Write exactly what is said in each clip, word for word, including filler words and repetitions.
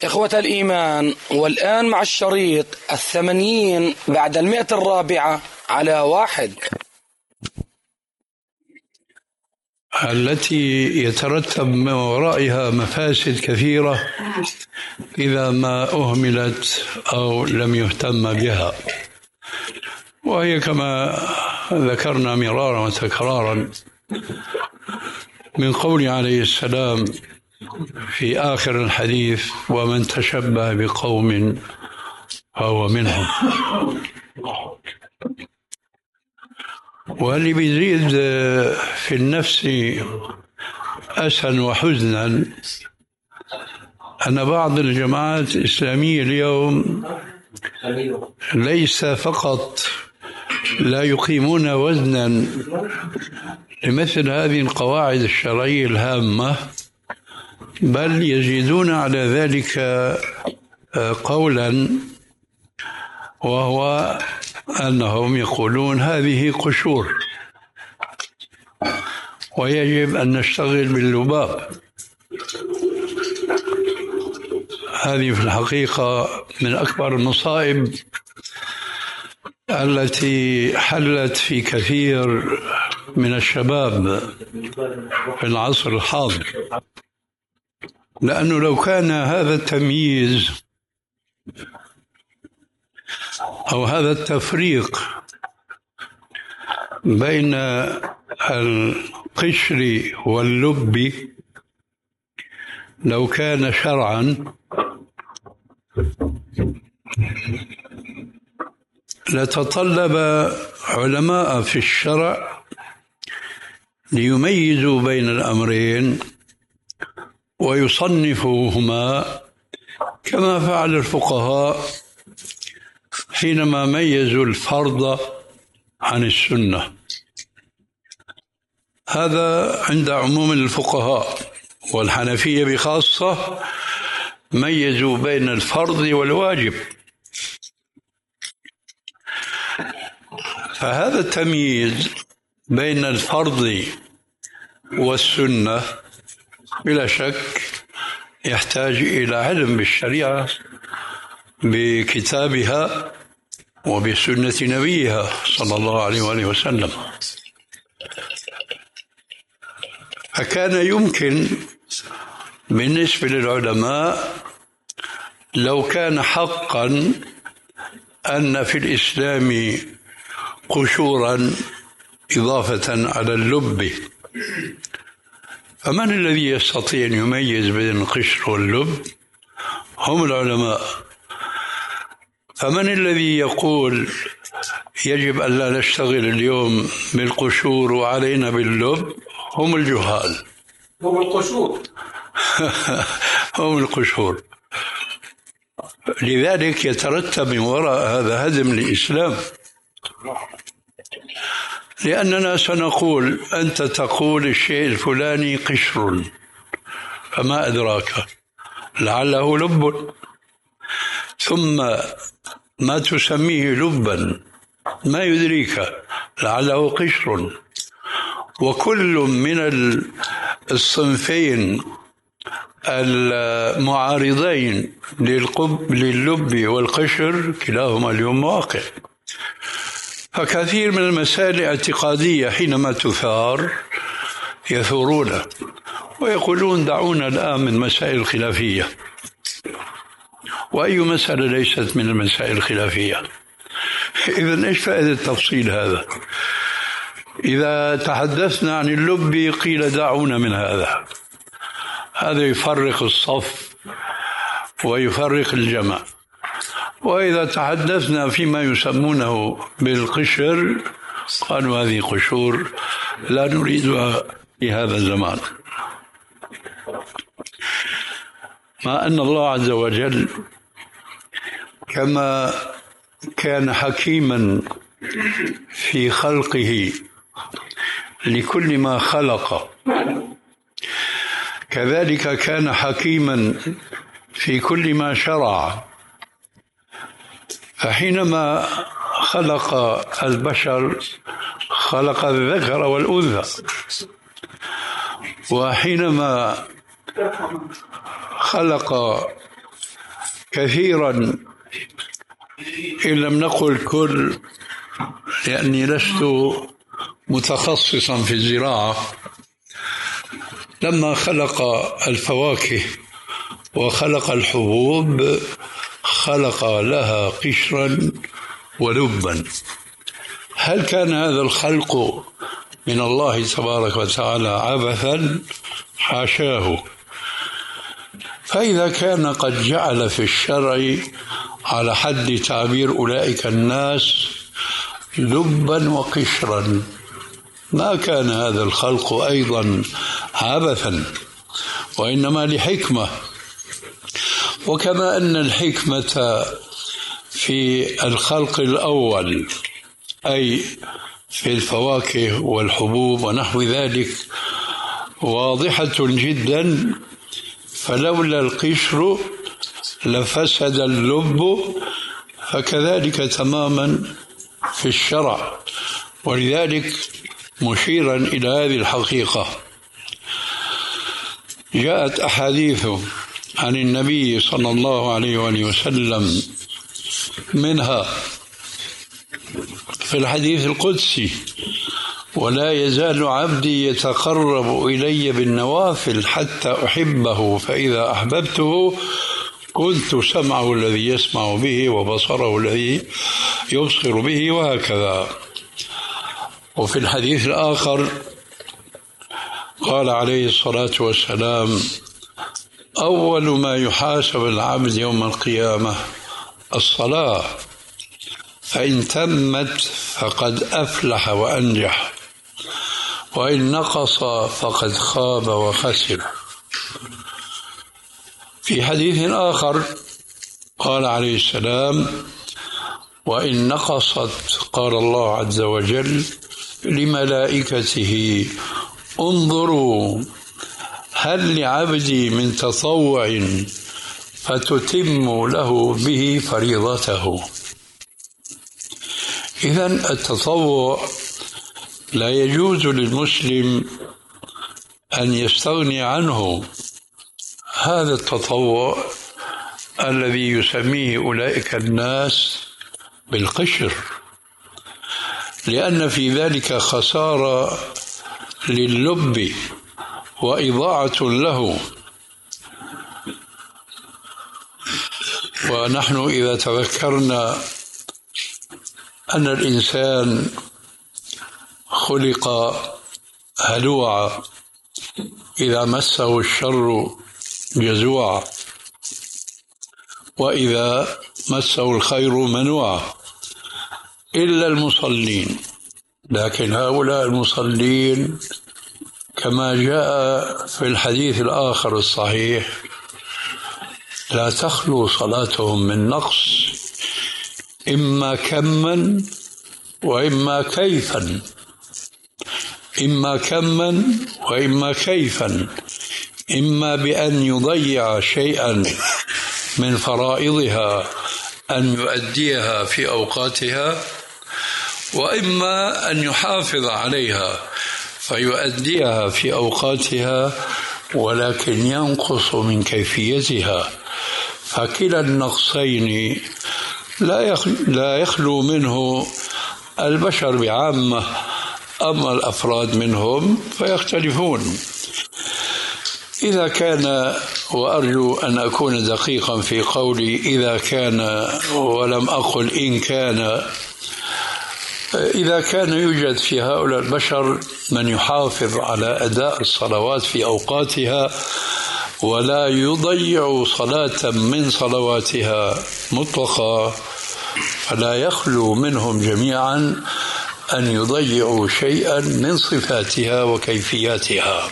إخوة الإيمان، والآن مع الشريط الثمانين بعد المئة الرابعة على واحد، التي يترتب من ورائها مفاسد كثيرة إذا ما أهملت أو لم يهتم بها، وهي كما ذكرنا مرارا وتكرارا من قول عليه السلام في آخر الحديث: ومن تشبه بقوم فهو منهم. واللي بيزيد في النفس أسا وحزنا أن بعض الجماعات الإسلامية اليوم ليس فقط لا يقيمون وزنا لمثل هذه القواعد الشرعية الهامة، بل يزيدون على ذلك قولا، وهو أنهم يقولون هذه قشور ويجب أن نشتغل باللباب. هذه في الحقيقة من أكبر المصائب التي حلت في كثير من الشباب في العصر الحاضر، لأنه لو كان هذا التمييز أو هذا التفريق بين القشر واللب لو كان شرعا لتطلب علماء في الشرع ليميزوا بين الأمرين ويصنفوهما كما فعل الفقهاء حينما ميزوا الفرض عن السنة. هذا عند عموم الفقهاء، والحنفية بخاصة ميزوا بين الفرض والواجب. فهذا التمييز بين الفرض والسنة بلا شك يحتاج إلى علم بالشريعة بكتابها وبسنة نبيها صلى الله عليه وآله وسلم. فكان يمكن بالنسبة للعلماء لو كان حقا أن في الإسلام قشورا إضافة على اللب، فمن الذي يستطيع أن يميز بين القشر واللب؟ هم العلماء. فمن الذي يقول يجب أن لا نشتغل اليوم بالقشور وعلينا باللب؟ هم الجهال. هم القشور هم القشور. لذلك يترتب من وراء هذا هدم الإسلام، لأننا سنقول أنت تقول الشيء الفلاني قشر، فما أدراك لعله لب، ثم ما تسميه لبا ما يدريك لعله قشر. وكل من الصنفين المعارضين لللب والقشر كلاهما اليوم واقع. فكثير من المسائل الاعتقادية حينما تثار يثورون ويقولون دعونا الآن من مسائل الخلافية. وأي مسألة ليست من المسائل الخلافية؟ إذن إيش فائدة التفصيل هذا؟ إذا تحدثنا عن اللب قيل دعونا من هذا. هذا يفرق الصف ويفرق الجمع. وإذا تحدثنا فيما يسمونه بالقشر قالوا هذه قشور لا نريدها في هذا الزمان. مع أن الله عز وجل كما كان حكيما في خلقه لكل ما خلق، كذلك كان حكيما في كل ما شرع. فحينما خلق البشر خلق الذكر والأنثى، وحينما خلق كثيرا إن لم نقل كل، لأني لست متخصصا في الزراعة، لما خلق الفواكه وخلق الحبوب خلق لها قشرا ولبا. هل كان هذا الخلق من الله تبارك وتعالى عبثا؟ حاشاه. فإذا كان قد جعل في الشرع على حد تعبير أولئك الناس لبا وقشرا، ما كان هذا الخلق أيضا عبثا، وإنما لحكمة. وكما أن الحكمة في الخلق الأول أي في الفواكه والحبوب ونحو ذلك واضحة جدا، فلولا القشر لفسد اللب، فكذلك تماما في الشرع. ولذلك مشيرا إلى هذه الحقيقة جاءت أحاديث عن النبي صلى الله عليه وآله وسلم، منها في الحديث القدسي: ولا يزال عبدي يتقرب إلي بالنوافل حتى أحبه، فإذا أحببته كنت سمعه الذي يسمع به وبصره الذي يبصر به، وهكذا. وفي الحديث الآخر قال عليه الصلاة والسلام: أول ما يحاسب العبد يوم القيامة الصلاة، فإن تمت فقد أفلح وأنجح، وإن نقص فقد خاب وخسر. في حديث آخر قال عليه السلام: وإن نقصت قال الله عز وجل لملائكته: انظروا هل لعبدي من تطوع فتتم له به فريضته. إذن التطوع لا يجوز للمسلم أن يستغني عنه. هذا التطوع الذي يسميه أولئك الناس بالقشر، لأن في ذلك خسارة لللب وإضاعة له. ونحن إذا تذكرنا أن الإنسان خلق هلوعا إذا مسه الشر جزوعا، وإذا مسه الخير منوعا، إلا المصلين. لكن هؤلاء المصلين كما جاء في الحديث الآخر الصحيح لا تخلو صلاتهم من نقص، إما كما وإما كيفا، إما كما وإما كيفا، إما بأن يضيع شيئا من فرائضها أن يؤديها في أوقاتها، وإما أن يحافظ عليها فيؤديها في أوقاتها ولكن ينقص من كيفيتها. فكلا النقصين لا يخلو منه البشر بعامة، أما الأفراد منهم فيختلفون. إذا كان، وأرجو أن أكون دقيقا في قولي إذا كان ولم أقل إن كان، إذا كان يوجد في هؤلاء البشر من يحافظ على أداء الصلوات في أوقاتها ولا يضيع صلاة من صلواتها مطلقة، فلا يخلو منهم جميعا أن يضيعوا شيئا من صفاتها وكيفياتها.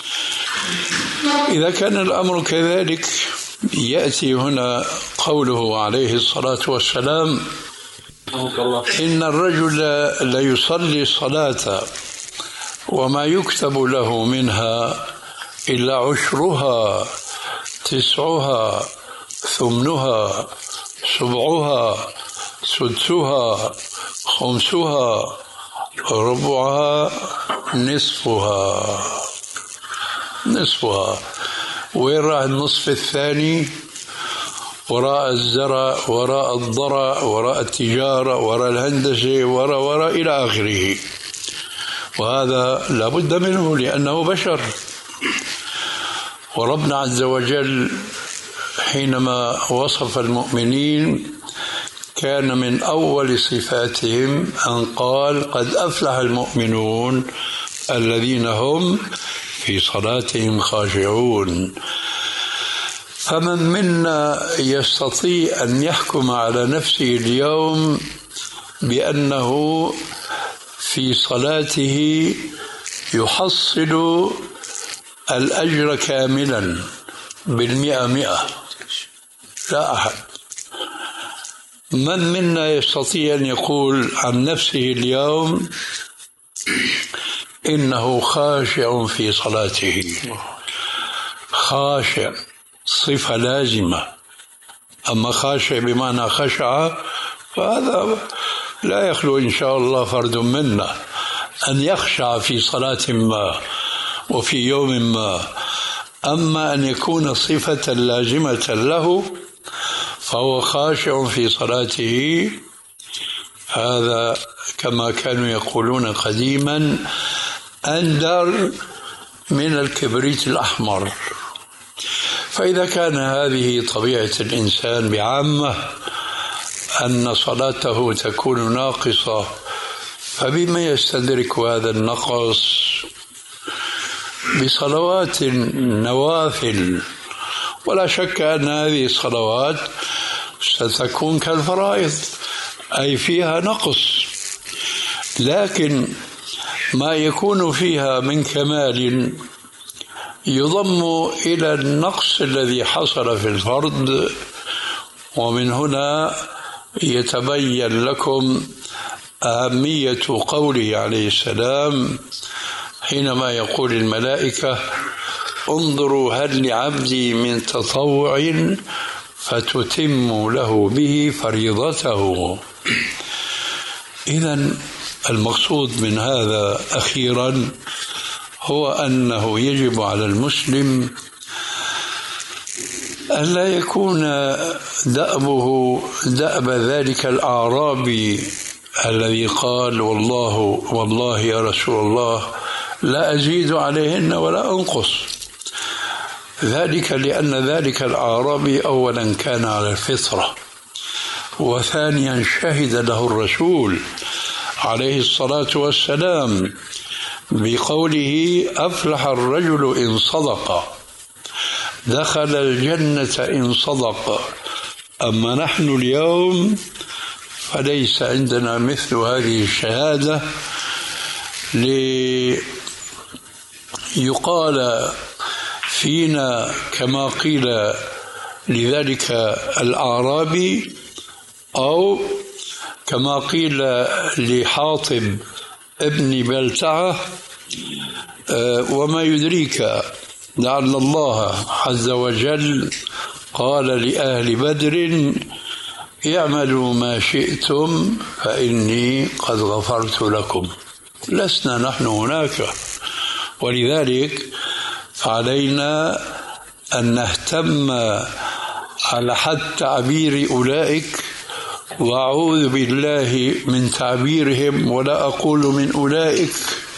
إذا كان الأمر كذلك يأتي هنا قوله عليه الصلاة والسلام: إن الرجل ليصلي الصلاة وما يكتب له منها إلا عشرها تسعها ثمنها سبعها سدسها خمسها ربعها نصفها. نصفها وين راح النصف الثاني؟ وراء الزرع، وراء الضرع، وراء التجارة، وراء الهندسة، وراء وراء إلى آخره. وهذا لا بد منه لأنه بشر. وربنا عز وجل حينما وصف المؤمنين كان من أول صفاتهم أن قال قد أفلح المؤمنون الذين هم في صلاتهم خاشعون. فمن منا يستطيع أن يحكم على نفسه اليوم بأنه في صلاته يحصل الأجر كاملا بالمئة مئة؟ لا أحد. من منا يستطيع أن يقول عن نفسه اليوم إنه خاشع في صلاته؟ خاشع صفة لازمة، أما خاشع بمعنى خشع فهذا لا يخلو إن شاء الله فرد منا أن يخشع في صلاة ما وفي يوم ما. أما أن يكون صفة لازمة له فهو خاشع في صلاته، هذا كما كانوا يقولون قديما أندر من الكبريت الأحمر. فإذا كان هذه طبيعة الإنسان بعامة أن صلاته تكون ناقصة، فبما يستدرك هذا النقص؟ بصلوات النوافل. ولا شك أن هذه الصلوات ستكون كالفرائض أي فيها نقص، لكن ما يكون فيها من كمال يضم إلى النقص الذي حصل في الفرض. ومن هنا يتبين لكم أهمية قوله عليه السلام حينما يقول الملائكة انظروا هل لعبدي من تطوع فتتم له به فريضته. إذن المقصود من هذا أخيرا هو أنه يجب على المسلم ألا يكون دأبه دأب ذلك الأعرابي الذي قال والله والله يا رسول الله لا أزيد عليهن ولا أنقص. ذلك لأن ذلك الأعرابي أولا كان على الفطرة، وثانيا شهد له الرسول عليه الصلاة والسلام بقوله أفلح الرجل إن صدق، دخل الجنة إن صدق. أما نحن اليوم فليس عندنا مثل هذه الشهادة ليقال فينا كما قيل لذلك الأعرابي، أو كما قيل لحاطب ابن بلتعة وما يدريك لعل الله عز وجل قال لأهل بدر اعملوا ما شئتم فإني قد غفرت لكم. لسنا نحن هناك، ولذلك علينا أن نهتم على حد تعبير أولئك، وأعوذ بالله من تعبيرهم ولا أقول من أولئك.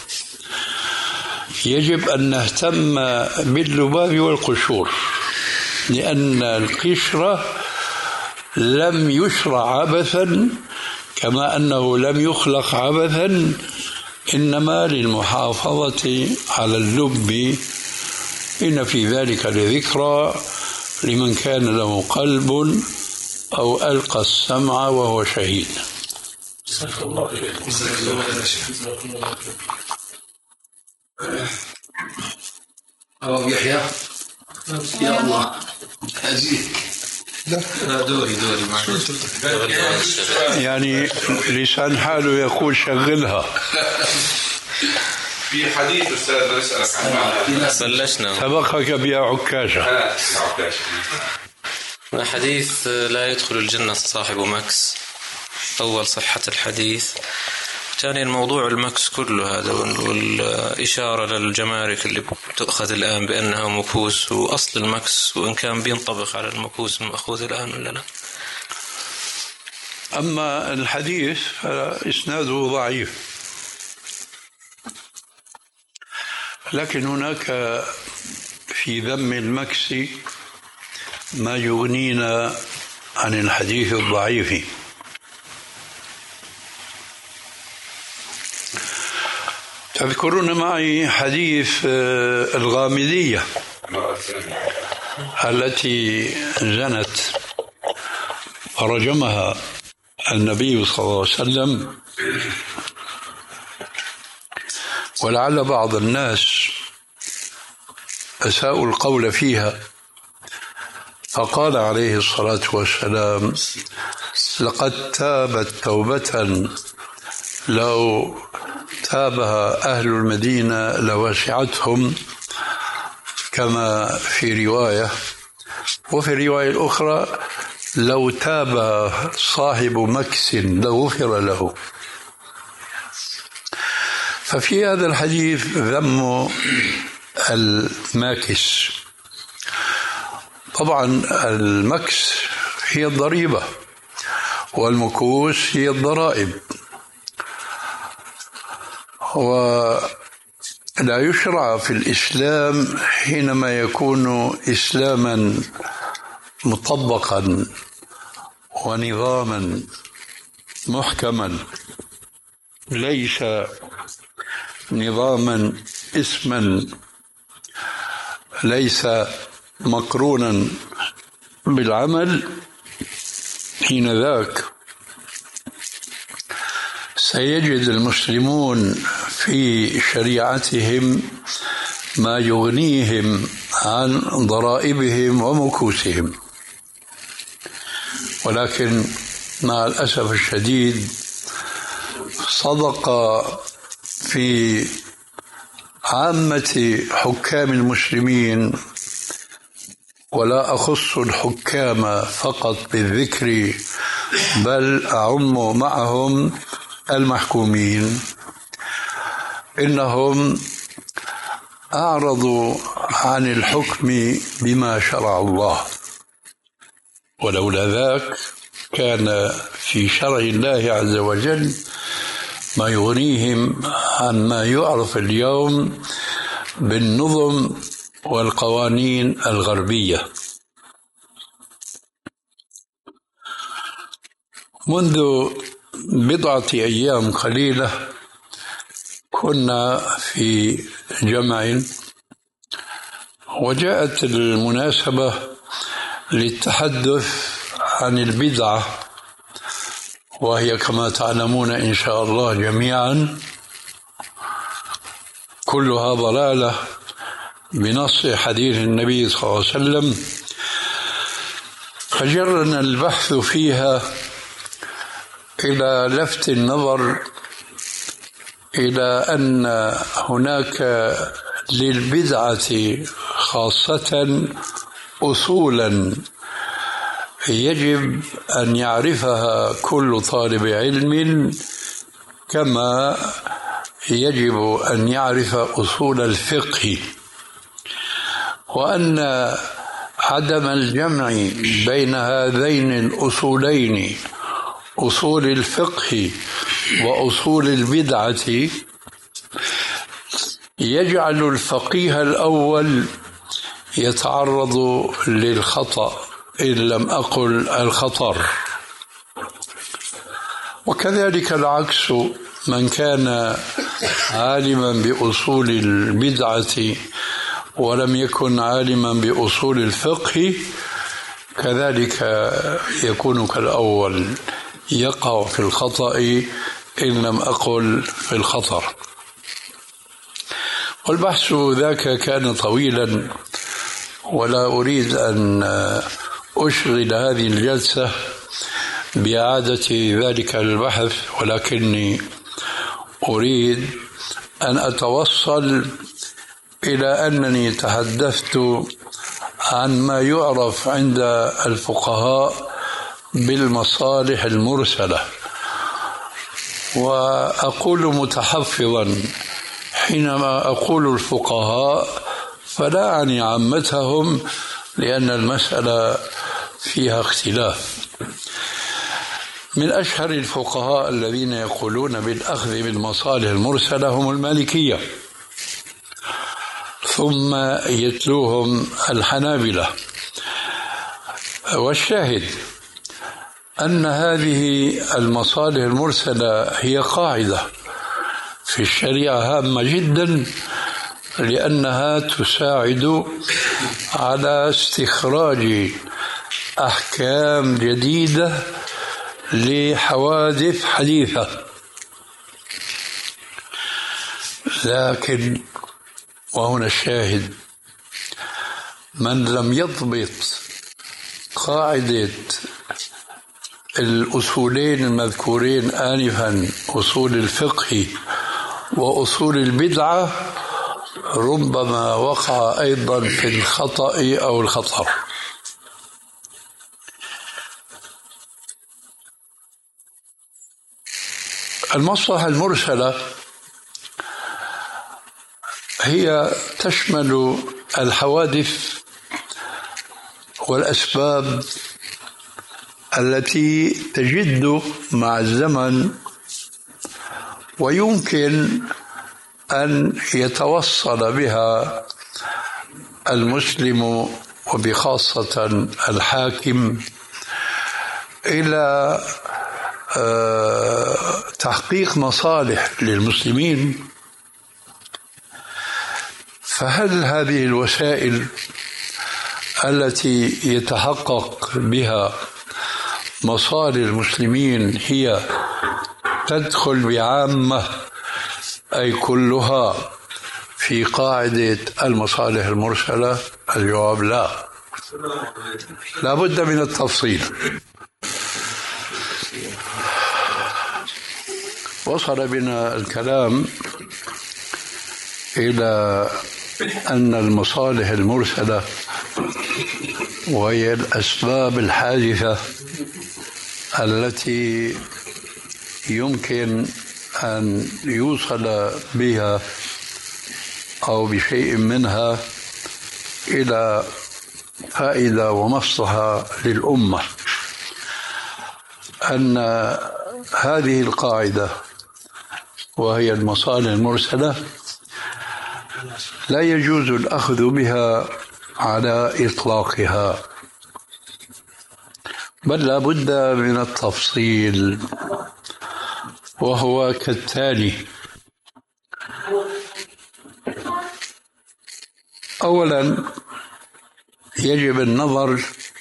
يجب أن نهتم باللباب والقشور، لأن القشرة لم يشرع عبثا كما أنه لم يخلق عبثا، إنما للمحافظة على اللب. إن في ذلك لذكرى لمن كان له قلب أو ألقى السمع وهو شهيد. أبو يحيى يا الله لا دوري دوري يعني لسان حاله يقول شغلها. في حديث أستاذ نسألك عنه بلشنا سبقك بها عكاشة. حديث لا يدخل الجنة صاحب مكس. أول صحة الحديث ثانيا موضوع المكس كله هذا والإشارة للجمارك اللي بتأخذ الآن بأنها مكوس، وأصل المكس وإن كان بينطبق على المكوس المأخوذ الآن ولا لا؟ أما الحديث فإسناده ضعيف، لكن هناك في ذم المكس ما يغنينا عن الحديث الضعيف. تذكرون معي حديث الغامدية التي زنت فرجمها النبي صلى الله عليه وسلم، ولعل بعض الناس أساءوا القول فيها، فقال عليه الصلاة والسلام: لقد تابت توبة لو تابها أهل المدينة لوسعتهم، كما في رواية، وفي الرواية الأخرى لو تاب صاحب مكس لغفر له. ففي هذا الحديث ذم الماكس. طبعا المكس هي الضريبة والمكوس هي الضرائب، ولا يشرع في الإسلام حينما يكون إسلاما مطبقا ونظاما محكما، ليس نظاما اسما، ليس مقرونا بالعمل، حين ذاك سيجد المسلمون في شريعتهم ما يغنيهم عن ضرائبهم ومكوسهم. ولكن مع الأسف الشديد صدق في عامة حكام المسلمين، ولا أخص الحكام فقط بالذكر بل أعم معهم المحكومين، إنهم أعرضوا عن الحكم بما شرع الله، ولولا ذاك كان في شرع الله عز وجل ما يغنيهم عن ما يعرف اليوم بالنظم والقوانين الغربية. منذ بضعة أيام قليلة كنا في جمع، وجاءت المناسبة للتحدث عن البدعة، وهي كما تعلمون إن شاء الله جميعا كلها ضلالة بنص حديث النبي صلى الله عليه وسلم. فجرنا البحث فيها إلى لفت النظر إلى أن هناك للبدعة خاصة أصولا يجب أن يعرفها كل طالب علم، كما يجب أن يعرف أصول الفقه، وأن عدم الجمع بين هذين الأصولين، أصول الفقه وأصول البدعة، يجعل الفقيه الأول يتعرض للخطأ إن لم أقل الخطر، وكذلك العكس، من كان عالما بأصول البدعة ولم يكن عالما بأصول الفقه كذلك يكون كالأول، يقع في الخطأ إن لم أقل في الخطر. والبحث ذاك كان طويلا، ولا أريد أن أشغل هذه الجلسة بإعادة ذلك البحث، ولكني أريد أن أتوصل إلى أنني تحدثت عن ما يعرف عند الفقهاء بالمصالح المرسلة، وأقول متحفظا حينما أقول الفقهاء فلا أعني عامتهم، لأن المسألة فيها اختلاف. من أشهر الفقهاء الذين يقولون بالأخذ بالمصالح المرسلة هم المالكية، ثم يتلوهم الحنابلة. والشاهد أن هذه المصالح المرسلة هي قاعدة في الشريعة هامة جدا، لأنها تساعد على استخراج أحكام جديدة لحوادث حديثة. لكن وهنا الشاهد، من لم يضبط قاعدة الأصولين المذكورين آنفا، أصول الفقه وأصول البدعة، ربما وقع أيضا في الخطأ أو الخطر. المصلحة المرسلة هي تشمل الحوادث والأسباب التي تجد مع الزمن ويمكن أن يتوصل بها المسلم وبخاصة الحاكم إلى تحقيق مصالح للمسلمين. فهل هذه الوسائل التي يتحقق بها مصالح المسلمين هي تدخل بعامة أي كلها في قاعدة المصالح المرسلة؟ الجواب لا، لا بد من التفصيل. وصل بنا الكلام إلى أن المصالح المرسلة وهي الأسباب الحادثة التي يمكن أن يوصل بها أو بشيء منها إلى فائدة ومصلحة للأمة، أن هذه القاعدة وهي المصالح المرسلة لا يجوز الأخذ بها على إطلاقها، بل لا بد من التفصيل، وهو كالتالي: أولا، يجب النظر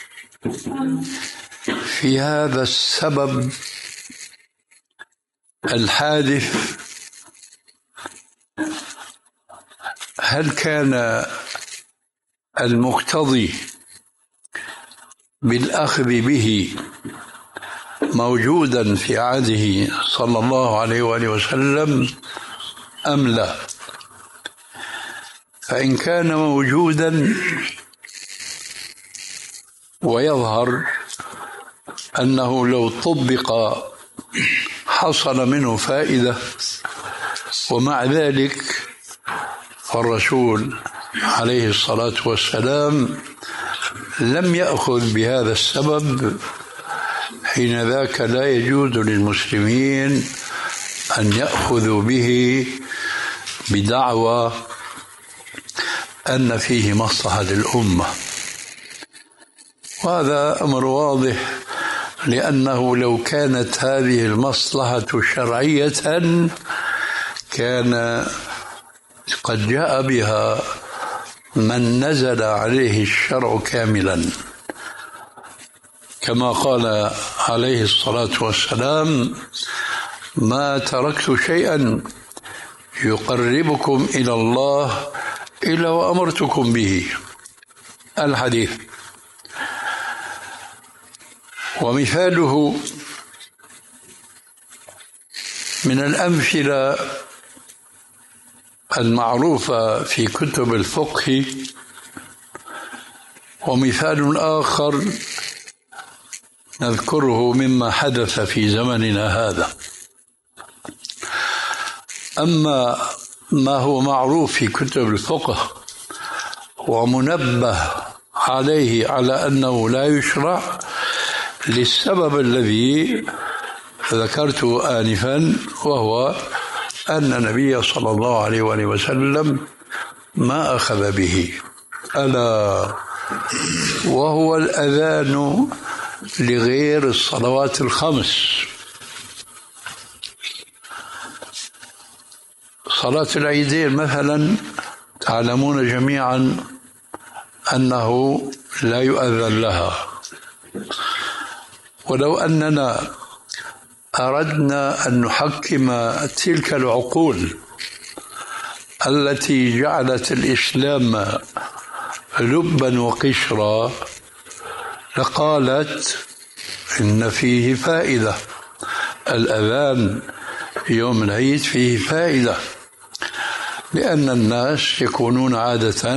في هذا السبب الحادث، هل كان المقتضي بالأخذ به موجودا في عهده صلى الله عليه وآله وسلم أم لا؟ فإن كان موجودا ويظهر أنه لو طبق حصل منه فائدة، ومع ذلك فالرسول عليه الصلاة والسلام لم يأخذ بهذا السبب، حين ذاك لا يجوز للمسلمين أن يأخذوا به بدعوى أن فيه مصلحة للأمة. وهذا أمر واضح، لأنه لو كانت هذه المصلحة شرعية كان قد جاء بها من نزل عليه الشرع كاملا، كما قال عليه الصلاة والسلام: ما تركت شيئا يقربكم إلى الله إلا وأمرتكم به، الحديث. ومثاله من الأمثلة المعروفة في كتب الفقه. ومثال آخر نذكره مما حدث في زمننا هذا: أما ما هو معروف في كتب الفقه ومنبه عليه على أنه لا يشرع للسبب الذي ذكرته آنفا، وهو أن النبي صلى الله عليه وآله وسلم ما أخذ به، ألا وهو الأذان لغير الصلوات الخمس. صلاة العيدين مثلا تعلمون جميعا أنه لا يؤذن لها، ولو أننا أردنا أن نحكم تلك العقول التي جعلت الإسلام لبا وقشرا لقالت إن فيه فائدة، الأذان في يوم العيد فيه فائدة، لأن الناس يكونون عادة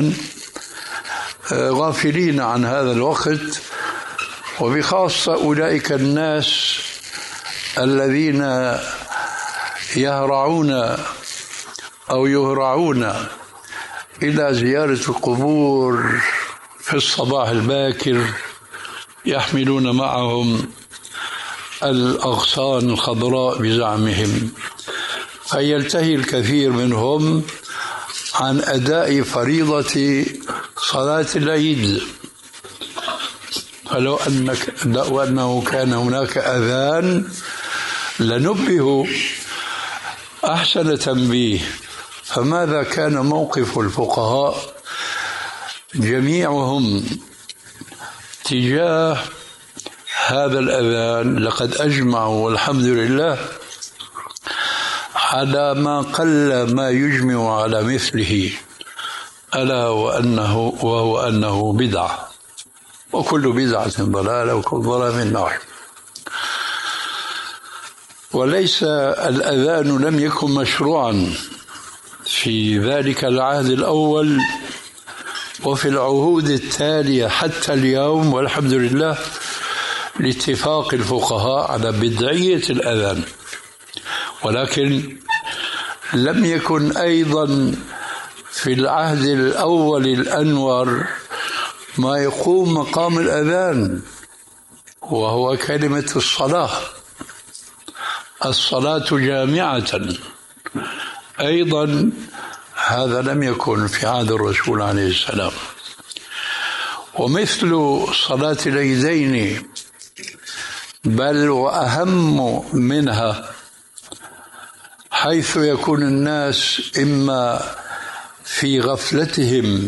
غافلين عن هذا الوقت، وبخاصة أولئك الناس الذين يهرعون أو يهرعون إلى زيارة القبور في الصباح الباكر، يحملون معهم الأغصان الخضراء بزعمهم، فيلتهي الكثير منهم عن أداء فريضة صلاة العيد. فلو أنك لو أنه كان هناك أذان لنبهوا أحسن تنبيه. فماذا كان موقف الفقهاء جميعهم تجاه هذا الأذان؟ لقد أجمعوا والحمد لله على ما قل ما يجمع على مثله، ألا وأنه وهو أنه بدعة، وكل بدعة ضلالة وكل ضلالة في النار. وليس الأذان لم يكن مشروعا في ذلك العهد الأول وفي العهود التالية حتى اليوم، والحمد لله لاتفاق الفقهاء على بدعية الأذان، ولكن لم يكن أيضا في العهد الأول الأنور ما يقوم مقام الأذان، وهو كلمة الصلاة. الصلاة جامعة أيضا، هذا لم يكن في عهد الرسول عليه السلام. ومثل صلاة العيدين بل وأهم منها، حيث يكون الناس إما في غفلتهم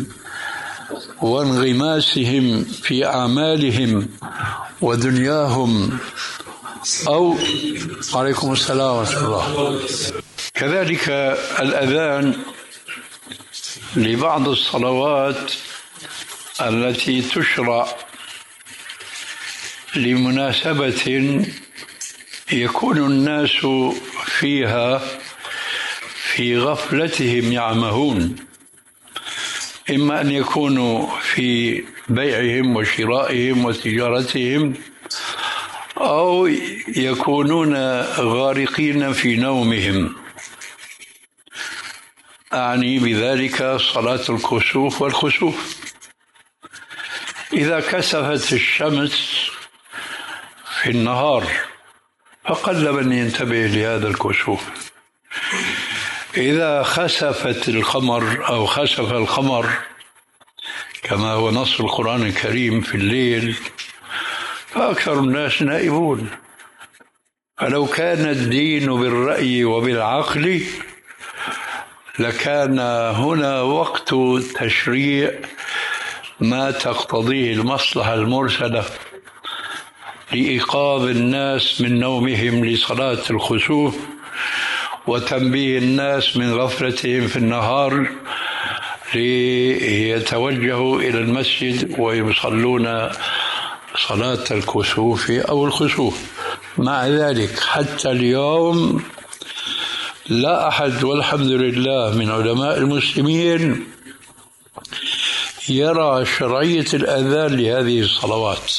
وانغماسهم في أعمالهم ودنياهم، أو عليكم السلام ورحمة الله. كذلك الأذان لبعض الصلوات التي تشرع لمناسبة يكون الناس فيها في غفلتهم يعمهون، إما أن يكونوا في بيعهم وشرائهم وتجارتهم، أو يكونون غارقين في نومهم. أعني بذلك صلاة الكسوف والخسوف. إذا كسفت الشمس في النهار فقل من ينتبه لهذا الكسوف، إذا خسفت القمر أو خسف القمر كما هو نص القرآن الكريم في الليل فأكثر الناس نائبون. فلو كان الدين بالرأي وبالعقل لكان هنا وقت تشريع ما تقتضيه المصلحة المرسلة لإيقاظ الناس من نومهم لصلاة الخسوف، وتنبيه الناس من غفلتهم في النهار ليتوجهوا إلى المسجد ويصلون صلاة الكسوف أو الخسوف. مع ذلك حتى اليوم لا أحد والحمد لله من علماء المسلمين يرى شرعية الأذان لهذه الصلوات.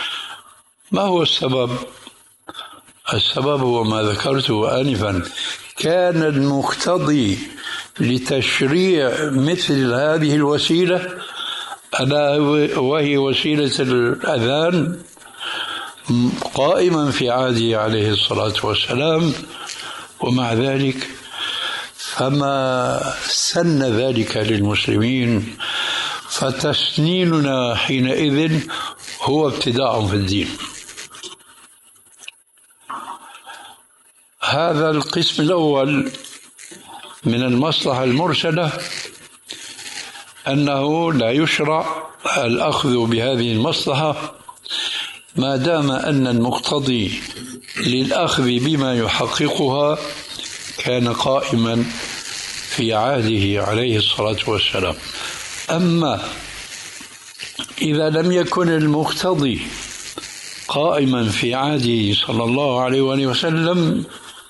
ما هو السبب؟ السبب هو ما ذكرته آنفا، كان المقتضي لتشريع مثل هذه الوسيلة ألا وهي وسيلة الأذان قائما في عهده عليه الصلاة والسلام، ومع ذلك فما سن ذلك للمسلمين، فتسنيننا حينئذ هو ابتداع في الدين. هذا القسم الأول من المصلحة المرسلة، أنه لا يشرع الأخذ بهذه المصلحة ما دام أن المقتضي للأخذ بما يحققها كان قائما في عهده عليه الصلاة والسلام. أما إذا لم يكن المقتضي قائما في عهده صلى الله عليه وآله وسلم،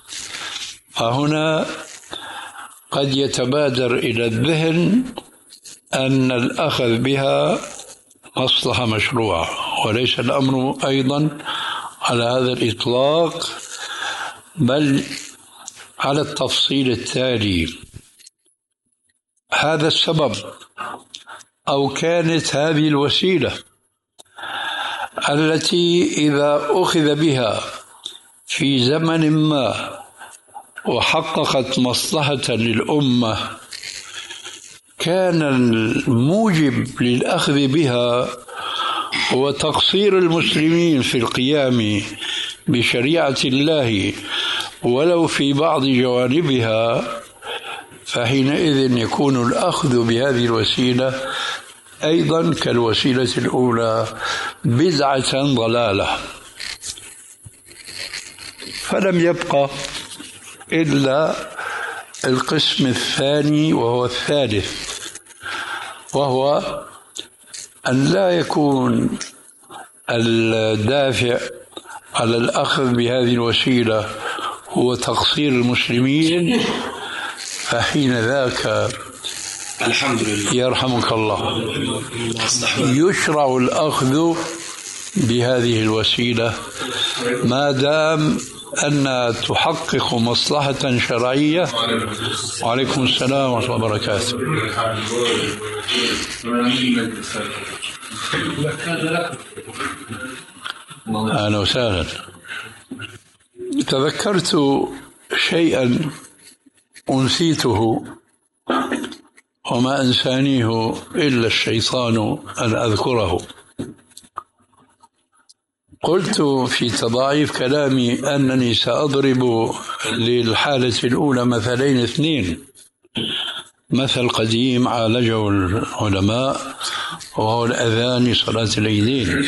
فهنا قد يتبادر إلى الذهن أن الأخذ بها مصلحة مشروعة، وليس الأمر أيضا على هذا الإطلاق، بل على التفصيل التالي. هذا السبب أو كانت هذه الوسيلة التي إذا أخذ بها في زمن ما وحققت مصلحة للأمة كان الموجب للأخذ بها هو تقصير المسلمين في القيام بشريعة الله ولو في بعض جوانبها، فحينئذ يكون الأخذ بهذه الوسيلة أيضا كالوسيلة الأولى بدعة ضلالة. فلم يبقى إلا القسم الثاني وهو الثالث، وهو أن لا يكون الدافع على الأخذ بهذه الوسيلة هو تقصير المسلمين، فحين ذاك الحمد لله يرحمك الله يشرع الأخذ بهذه الوسيلة ما دام أن تحقق مصلحة شرعية. وعليكم السلام ورحمة الله وبركاته. أهلا وسهلا. تذكرت شيئا أنسيته وما أنسانيه إلا الشيطان أن أذكره. قلت في تضاعيف كلامي أنني سأضرب للحالة الأولى مثلين اثنين، مثل قديم عالجه العلماء وهو الأذان لصلاة العيدين،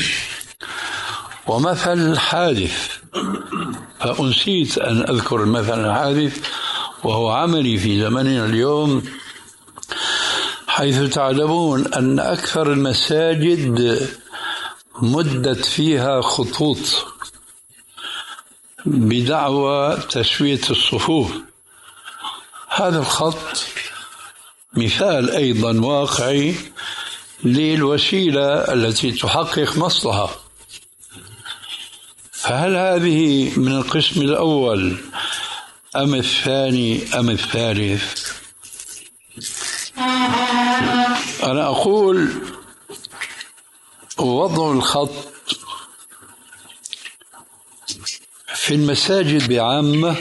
ومثل حادث فأنسيت أن أذكر المثل الحادث وهو عملي في زمننا اليوم، حيث تعلمون أن أكثر المساجد مدت فيها خطوط بدعوى تسوية الصفوف. هذا الخط مثال أيضا واقعي للوسيلة التي تحقق مصلحة. فهل هذه من القسم الأول أم الثاني أم الثالث؟ أنا أقول وضع الخط في المساجد بعامة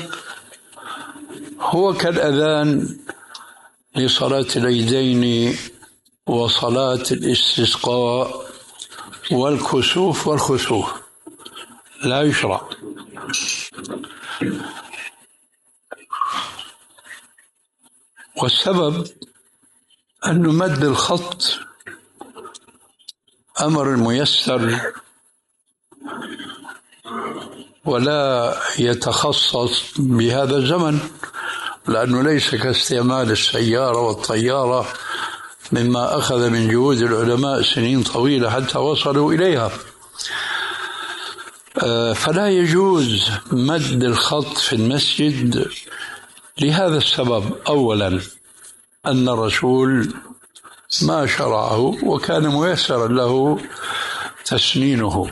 هو كالأذان لصلاة العيدين وصلاة الاستسقاء والكسوف والخسوف، لا يشرع. والسبب أن مد الخط أمر ميسر ولا يتخصص بهذا الزمن، لأنه ليس كاستعمال السيارة والطيارة مما أخذ من جهود العلماء سنين طويلة حتى وصلوا إليها. فلا يجوز مد الخط في المسجد لهذا السبب. أولا أن الرسول ما شرعه وكان ميسرا له تسنينه.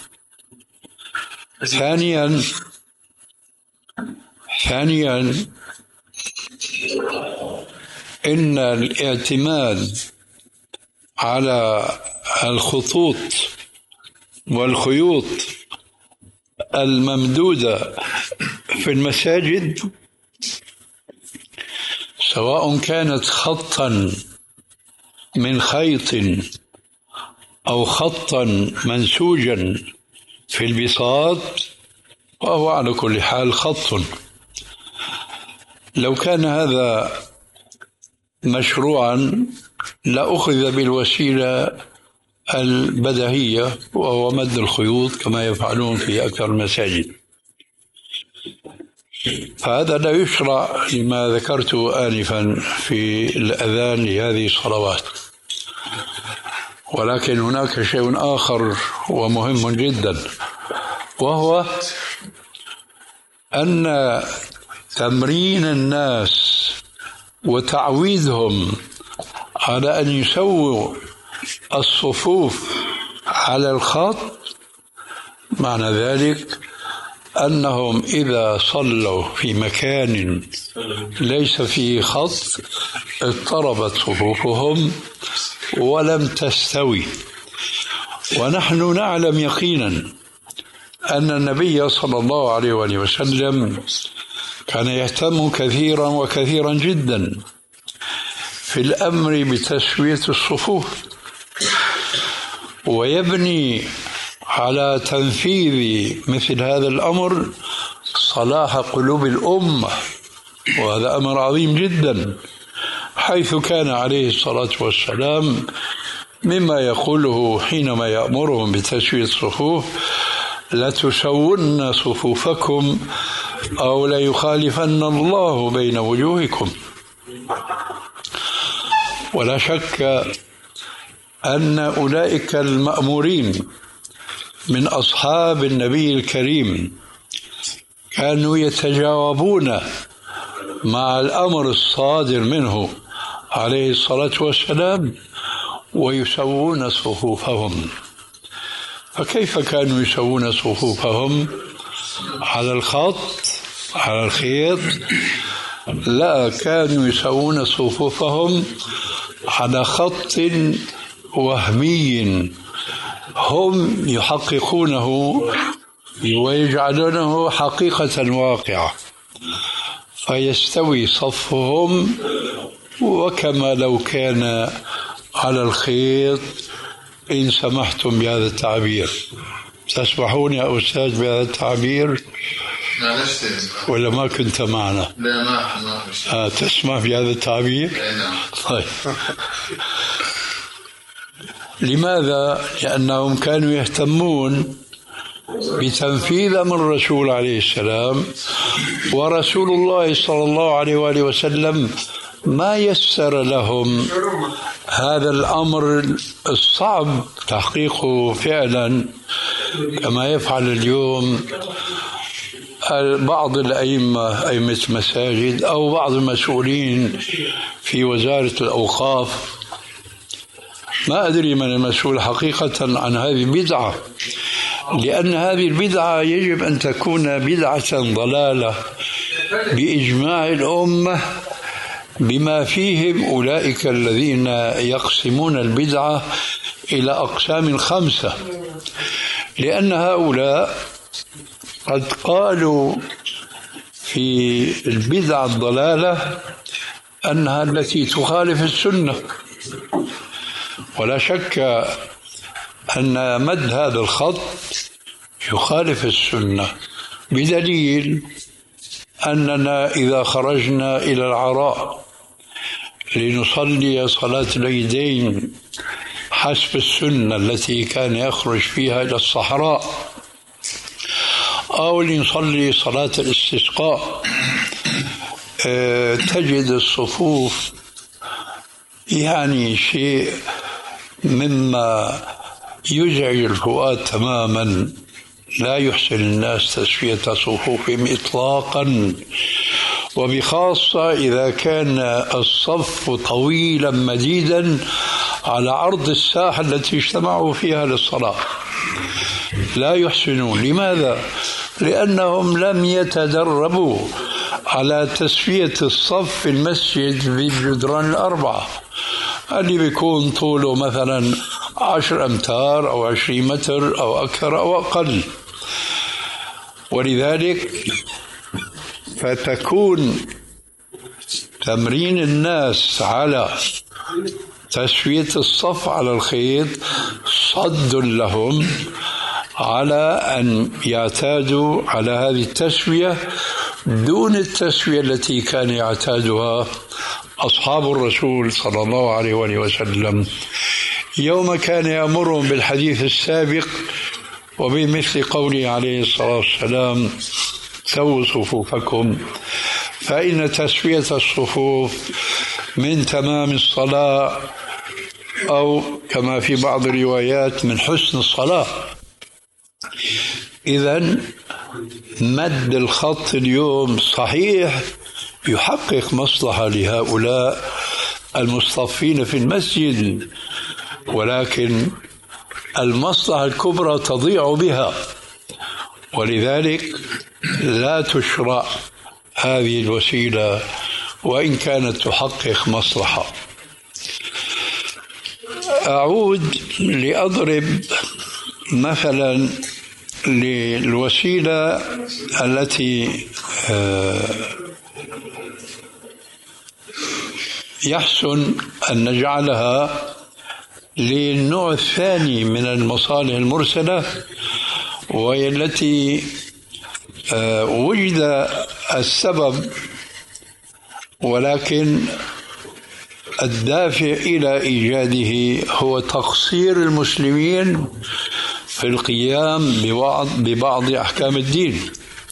ثانيا ثانيا إن الاعتماد على الخطوط والخيوط الممدودة في المساجد، سواء كانت خطا من خيط أو خطا منسوجا في البساط، وهو على كل حال خط. لو كان هذا مشروعا لأخذ بالوسيلة البديهية، وهو مد الخيوط كما يفعلون في أكثر المساجد. فهذا لا يشرع لما ذكرته آنفا في الأذان لهذه الصلوات. ولكن هناك شيء آخر ومهم جدا، وهو أن تمرين الناس وتعويدهم على أن يسووا الصفوف على الخط، معنى ذلك أنهم إذا صلوا في مكان ليس فيه خط اضطربت صفوفهم ولم تستوي. ونحن نعلم يقينا أن النبي صلى الله عليه وآله وسلم كان يهتم كثيرا وكثيرا جدا في الأمر بتسوية الصفوف، ويبني على تنفيذ مثل هذا الأمر صلاح قلوب الأمة، وهذا أمر عظيم جدا، حيث كان عليه الصلاة والسلام مما يقوله حينما يأمرهم بتسوية الصفوف: لتسون صفوفكم أو ليخالفن الله بين وجوهكم. ولا شك أن أولئك المأمورين من أصحاب النبي الكريم كانوا يتجاوبون مع الأمر الصادر منه عليه الصلاة والسلام ويسوون صفوفهم. فكيف كانوا يسوون صفوفهم؟ على الخط، على الخيط؟ لا، كانوا يسوون صفوفهم على خط وهمي هم يحققونه ويجعلونه حقيقة واقعة، فيستوي صفهم وكما لو كان على الخيط، إن سمحتم بهذا التعبير. تسمحون يا أستاذ بهذا التعبير ولا ما كنت معنا؟ لا، ما ما آه تسمح بهذا التعبير؟ طيب. لماذا؟ لأنهم كانوا يهتمون بتنفيذ أمر الرسول عليه السلام، ورسول الله صلى الله عليه وآله وسلم ما يسر لهم هذا الأمر الصعب تحقيقه فعلا كما يفعل اليوم بعض الأئمة، أئمة مساجد أو بعض المسؤولين في وزارة الأوقاف. ما أدري من المسؤول حقيقة عن هذه البدعة، لأن هذه البدعة يجب أن تكون بدعة ضلالة بإجماع الأمة، بما فيهم أولئك الذين يقسمون البدعة إلى أقسام خمسة، لأن هؤلاء قد قالوا في البدعة الضلالة أنها التي تخالف السنة. ولا شك أن مد هذا الخط يخالف السنة، بدليل أننا إذا خرجنا إلى العراء لنصلي صلاة العيدين حسب السنة التي كان يخرج فيها إلى الصحراء، أو لنصلي صلاة الاستسقاء، تجد الصفوف يعني شيء مما يزعج الفؤاد تماما. لا يحسن الناس تسوية صفوفهم إطلاقا، وبخاصة إذا كان الصف طويلا مديدا على عرض الساحة التي اجتمعوا فيها للصلاة. لا يحسنون. لماذا؟ لأنهم لم يتدربوا على تسوية الصف في المسجد في الجدران الأربعة اللي بيكون طوله مثلا عشر أمتار أو عشرين متر أو أكثر أو أقل. ولذلك فتكون تمرين الناس على تسوية الصف على الخيط صد لهم على أن يعتادوا على هذه التسوية دون التسوية التي كان يعتادها أصحاب الرسول صلى الله عليه وآله وسلم يوم كان يأمرهم بالحديث السابق وبمثل قوله عليه الصلاة والسلام: سووا صفوفكم فإن تسوية الصفوف من تمام الصلاة، أو كما في بعض الروايات من حسن الصلاة. إذن مد الخط اليوم صحيح يحقق مصلحة لهؤلاء المصطفين في المسجد، ولكن المصلحة الكبرى تضيع بها، ولذلك لا تشرع هذه الوسيلة وإن كانت تحقق مصلحة. أعود لأضرب مثلا للوسيلة التي يحسن أن نجعلها للنوع الثاني من المصالح المرسلة، وهي التي وجد السبب ولكن الدافع إلى إيجاده هو تقصير المسلمين في القيام ببعض, ببعض أحكام الدين.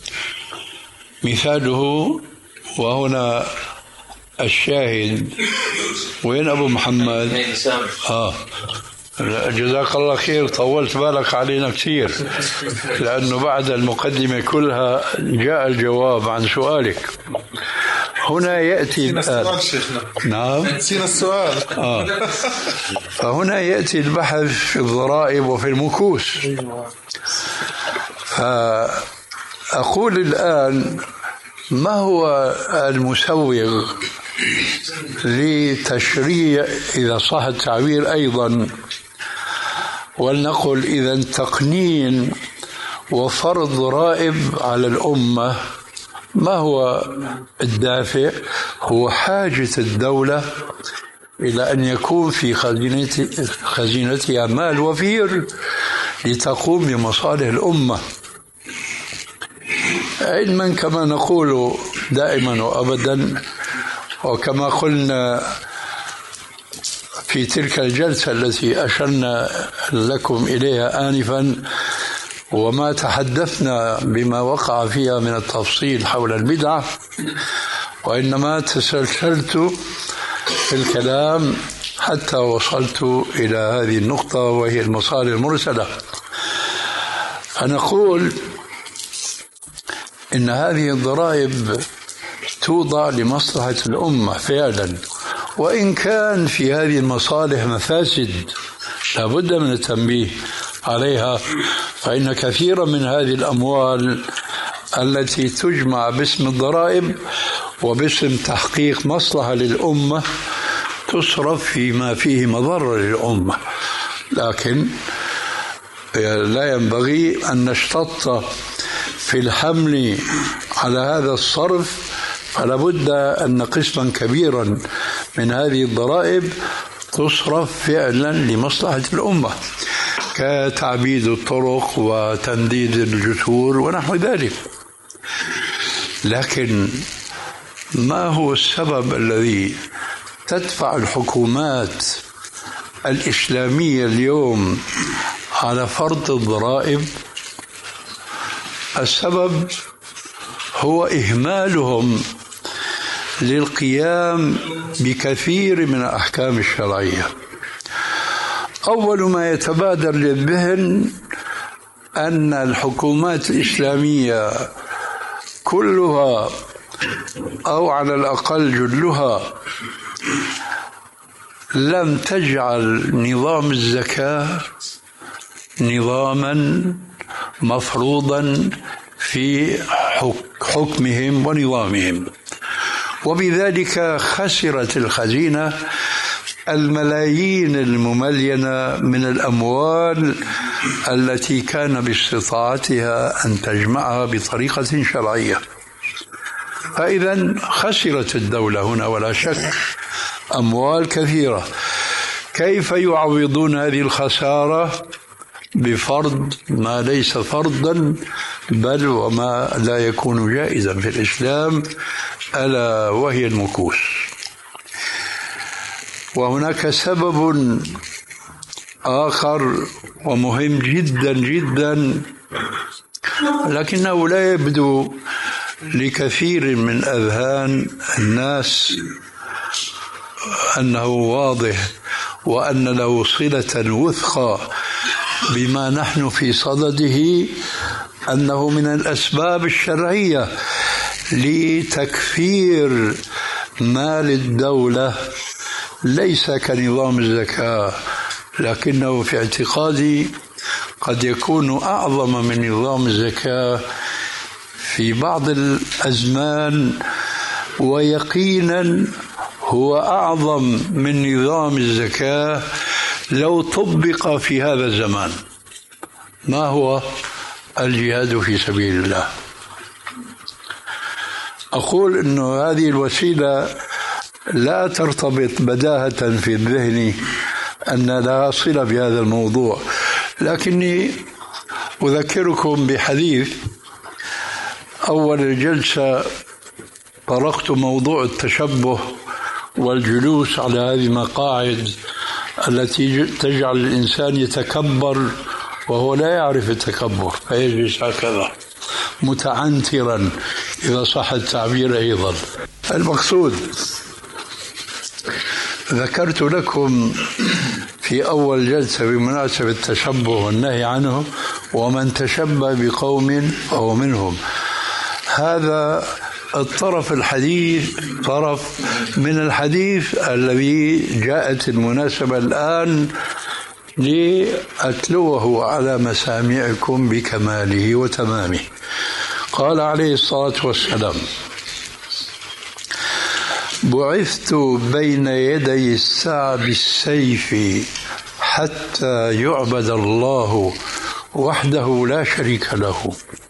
مثاله، وهنا الشاهد، وين أبو محمد؟ آه جزاك الله خير، طولت بالك علينا كثير، لأنه بعد المقدمة كلها جاء الجواب عن سؤالك. هنا يأتي الآن، نعم نسينا السؤال. آه. فهنا يأتي البحث في الضرائب وفي المكوس. فأقول الآن: ما هو المسوغ لتشريع، إذا صح التعبير أيضا، ولنقل إذا تقنين وفرض ضرائب على الأمة؟ ما هو الدافع؟ هو حاجة الدولة إلى أن يكون في خزينتها مال وفير لتقوم بمصالح الأمة، علما كما نقول دائما وأبدا، وكما قلنا في تلك الجلسة التي أشرنا لكم إليها آنفا، وما تحدثنا بما وقع فيها من التفصيل حول البدعة، وإنما تسلسلت في الكلام حتى وصلت إلى هذه النقطة وهي المصالح المرسلة. فنقول إن هذه الضرائب توضع لمصلحة الأمة فعلا، وإن كان في هذه المصالح مفاسد لابد من التنبيه عليها، فإن كثيرا من هذه الأموال التي تجمع باسم الضرائب وباسم تحقيق مصلحة للأمة تصرف فيما فيه مضرة للأمة، لكن لا ينبغي أن نشتط في الحمل على هذا الصرف، فلا بد أن قسما كبيرا من هذه الضرائب تصرف فعلا لمصلحة الأمة، كتعبيد الطرق وتنديد الجسور ونحو ذلك. لكن ما هو السبب الذي تدفع الحكومات الإسلامية اليوم على فرض الضرائب؟ السبب هو إهمالهم للقيام بكثير من الأحكام الشرعية. أول ما يتبادر للذهن أن الحكومات الإسلامية كلها أو على الأقل جلها لم تجعل نظام الزكاة نظاما مفروضا في حكمهم ونظامهم، وبذلك خسرت الخزينة الملايين المملينة من الأموال التي كان باستطاعتها أن تجمعها بطريقة شرعية. فإذا خسرت الدولة هنا ولا شك أموال كثيرة. كيف يعوضون هذه الخسارة؟ بفرض ما ليس فرضا بل وما لا يكون جائزا في الإسلام، ألا وهي المكوس. وهناك سبب آخر ومهم جدا جدا، لكنه لا يبدو لكثير من أذهان الناس أنه واضح وأن له صلة وثقى بما نحن في صدده، أنه من الأسباب الشرعية لتكفير مال الدولة، ليس كنظام الزكاة، لكنه في اعتقادي قد يكون أعظم من نظام الزكاة في بعض الأزمان، ويقينا هو أعظم من نظام الزكاة لو طبق في هذا الزمان. ما هو الجهاد في سبيل الله؟ أقول أن هذه الوسيلة لا ترتبط بداهة في الذهن أن لها صلة بهذا الموضوع، لكني أذكركم بحديث. أول الجلسة طرقت موضوع التشبه والجلوس على هذه المقاعد التي تجعل الإنسان يتكبر وهو لا يعرف التكبر، فيجلس هكذا متعنترا إذا صح التعبير أيضا. المقصود ذكرت لكم في أول جلسة بمناسبة التشبه والنهي عنه: ومن تشبه بقوم فهو منهم. هذا الطرف الحديث طرف من الحديث الذي جاءت المناسبة الآن لأتلوه على مسامعكم بكماله وتمامه. قال عليه الصلاة والسلام: بعثت بين يدي الساعة بالسيف حتى يعبد الله وحده لا شريك له،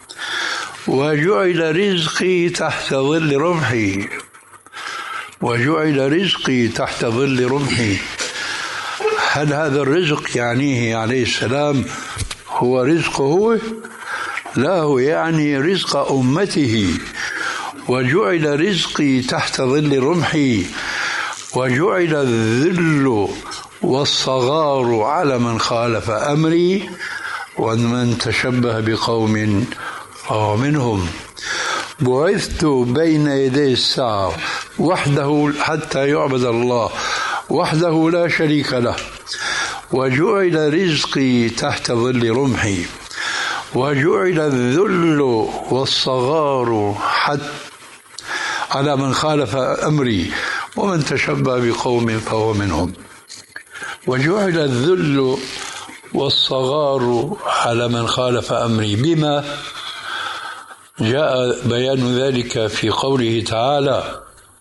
وجعل رزقي تحت ظل رمحي وجعل رزقي تحت ظل رمحي. هل هذا الرزق يعنيه عليه السلام هو رزقه؟ لا، هو يعني رزق أمته. وجعل رزقي تحت ظل رمحي وجعل الذل والصغار على من خالف أمري ومن تشبه بقوم فهو منهم. بعثت بين يدي الساعة وحده حتى يعبد الله وحده لا شريك له، وجعل رزقي تحت ظل رمحي وجعل الذل والصغار حتى على من خالف أمري ومن تشبه بقوم فهو منهم. وجعل الذل والصغار على من خالف أمري، بما جاء بيان ذلك في قوله تعالى: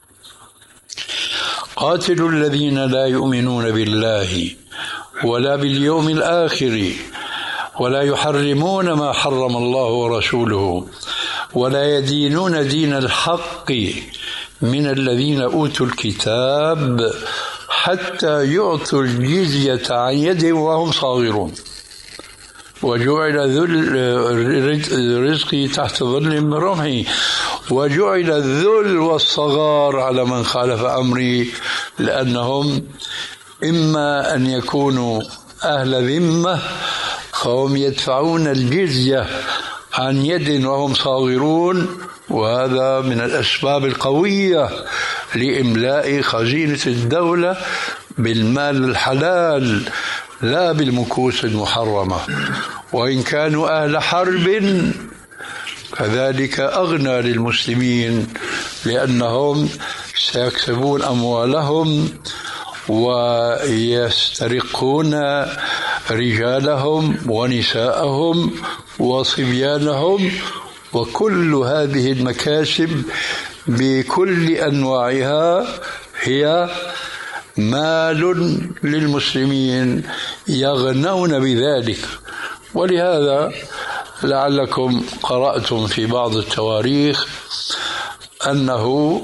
قاتلوا الذين لا يؤمنون بالله ولا باليوم الآخر ولا يحرمون ما حرم الله ورسوله ولا يدينون دين الحق من الذين أوتوا الكتاب حتى يعطوا الجزية عن يد وهم صاغرون. وجعل ذل رزقي تحت ظل رمحي وجعل الذل والصغار على من خالف أمري، لأنهم إما أن يكونوا أهل ذمة فهم يدفعون الجزية عن يد وهم صاغرون، وهذا من الأسباب القوية لإملاء خزينة الدولة بالمال الحلال لا بالمكوس المحرمة. وإن كانوا أهل حرب كذلك أغنى للمسلمين، لأنهم سيكسبون أموالهم ويسترقون رجالهم ونساءهم وصبيانهم وكل هذه المكاسب بكل أنواعها هي مال للمسلمين يغنون بذلك. ولهذا لعلكم قرأتم في بعض التواريخ أنه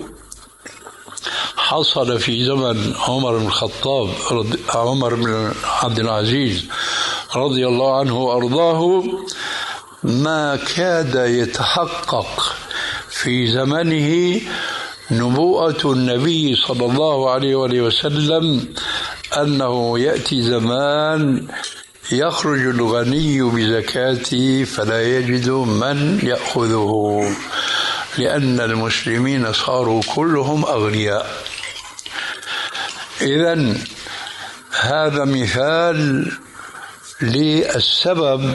حصل في زمن عمر بن الخطاب عمر بن عبد العزيز رضي الله عنه وأرضاه ما كاد يتحقق في زمنه نبوءة النبي صلى الله عليه وآله وسلم أنه يأتي زمان يخرج الغني بزكاته فلا يجد من يأخذه، لأن المسلمين صاروا كلهم أغنياء. إذن هذا مثال للسبب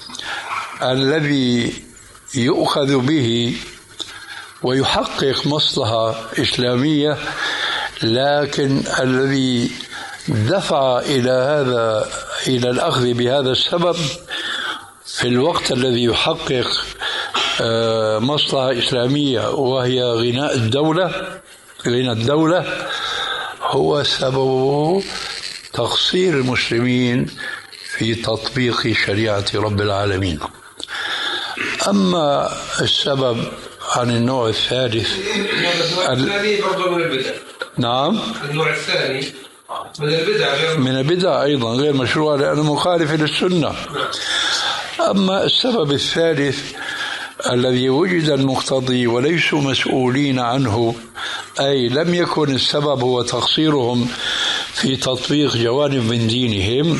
الذي يؤخذ به ويحقق مصلحة إسلامية، لكن الذي دفع إلى هذا إلى الأخذ بهذا السبب في الوقت الذي يحقق مصلحة إسلامية وهي غناء الدولة غنى الدولة هو سبب تقصير المسلمين في تطبيق شريعة رب العالمين. أما السبب عن النوع الثالث الثاني برضو من البدع. نعم، النوع الثاني من البدع من البدع أيضا غير مشروع لأنه مخالف للسنة. أما السبب الثالث الذي وجد المقتضي وليسوا مسؤولين عنه، أي لم يكن السبب هو تقصيرهم في تطبيق جوانب من دينهم،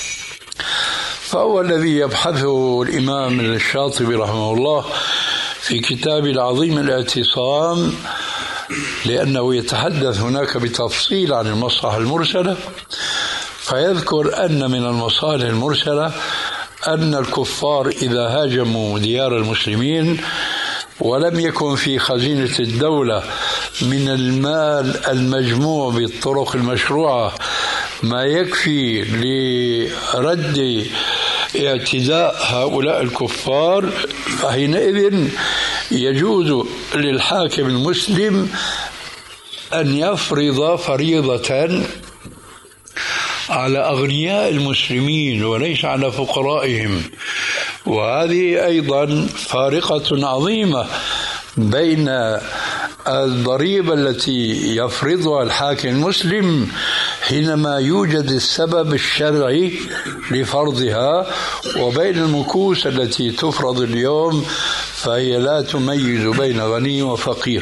فهو الذي يبحثه الإمام الشاطبي رحمه الله في كتابه العظيم الاعتصام، لأنه يتحدث هناك بتفصيل عن المصلحة المرسلة، فيذكر أن من المصالح المرسلة أن الكفار إذا هاجموا ديار المسلمين ولم يكن في خزينة الدولة من المال المجموع بالطرق المشروعة ما يكفي لرد اعتداء هؤلاء الكفار، فحينئذ يجوز للحاكم المسلم أن يفرض فريضة على أغنياء المسلمين وليس على فقرائهم. وهذه أيضا فارقة عظيمة بين الضريبة التي يفرضها الحاكم المسلم حينما يوجد السبب الشرعي لفرضها، وبين المكوس التي تفرض اليوم فهي لا تميز بين غني وفقير.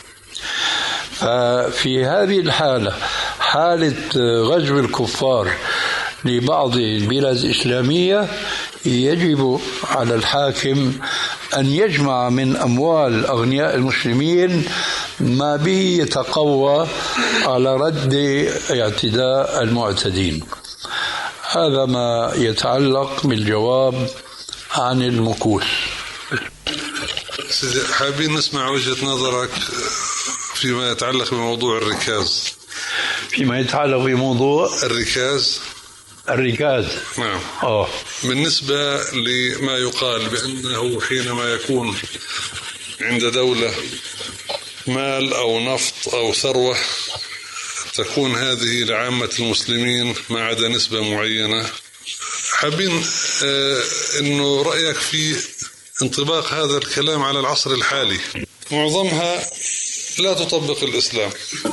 ففي هذه الحالة، حالة غزو الكفار لبعض البلاد الإسلامية، يجب على الحاكم أن يجمع من أموال أغنياء المسلمين ما به يتقوى على رد اعتداء المعتدين. هذا ما يتعلق بالجواب عن المكوس. حابين نسمع وجهة نظرك فيما يتعلق بموضوع الركاز. فيما يتعلق بموضوع الركاز الركاز نعم. أوه. بالنسبة لما يقال بأنه حينما يكون عند دولة مال أو نفط أو ثروة تكون هذه لعامة المسلمين ما عدا نسبة معينة، حابين آه أنه رأيك في انطباق هذا الكلام على العصر الحالي. معظمها لا تطبق الإسلام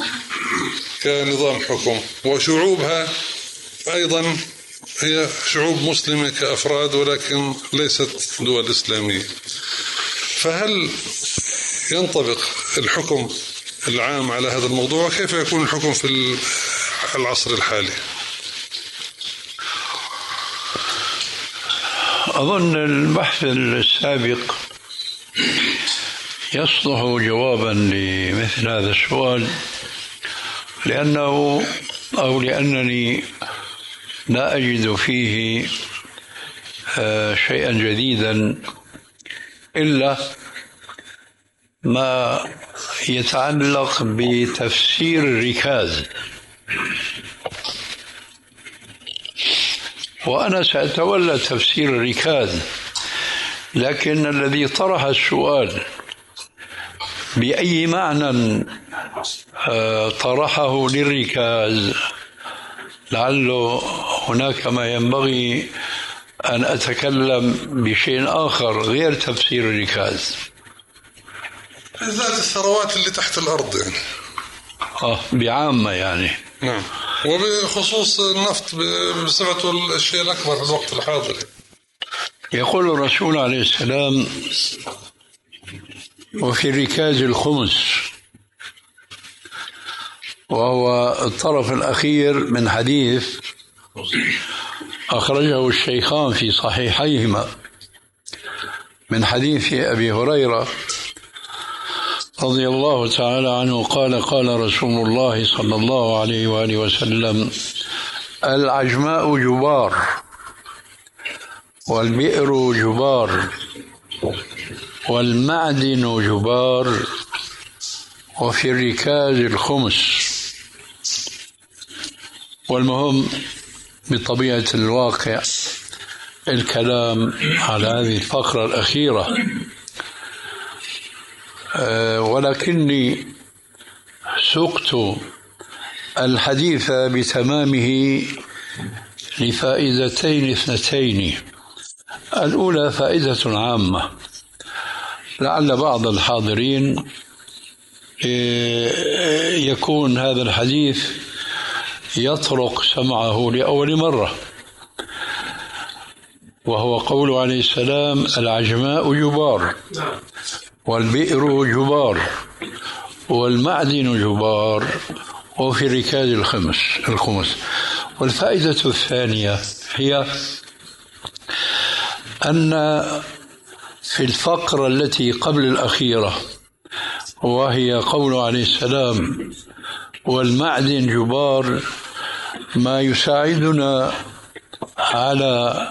كنظام حكم، وشعوبها أيضا هي شعوب مسلمة كأفراد ولكن ليست دول إسلامية. فهل ينطبق الحكم العام على هذا الموضوع؟ كيف يكون الحكم في العصر الحالي؟ أظن البحث السابق يصلح جوابا لمثل هذا السؤال، لأنه أو لأنني لا أجد فيه شيئا جديدا إلا ما يتعلق بتفسير الركاز. وأنا سأتولى تفسير الركاز، لكن الذي طرح السؤال بأي معنى طرحه للركاز، لعله هناك ما ينبغي أن أتكلم بشيء آخر غير تفسير الركاز. ذات الثروات اللي تحت الأرض يعني. آه بعامة يعني. نعم، وبخصوص النفط بصفته الشيء الأكبر في الوقت الحاضر. يقول الرسول عليه السلام: وفي الركاز الخمس، وهو الطرف الأخير من حديث أخرجه الشيخان في صحيحيهما من حديث أبي هريرة رضي الله تعالى عنه قال: قال رسول الله صلى الله عليه وآله وسلم: العجماء جبار، والبئر جبار، والمعدن جبار، وفي الركاز الخمس. والمهم بطبيعة الواقع الكلام على هذه الفقرة الأخيرة، أه ولكني سقت الحديث بتمامه لفائدتين اثنتين. الأولى فائدة عامة لعل بعض الحاضرين يكون هذا الحديث يطرق سمعه لأول مرة، وهو قول عليه السلام: العجماء جبار، والبئر جبار، والمعدن جبار، وفي الركاز الخمس الخمس. والفائدة الثانية هي أن في الفقرة التي قبل الأخيرة، وهي قول عليه السلام: والمعدن جبار، ما يساعدنا على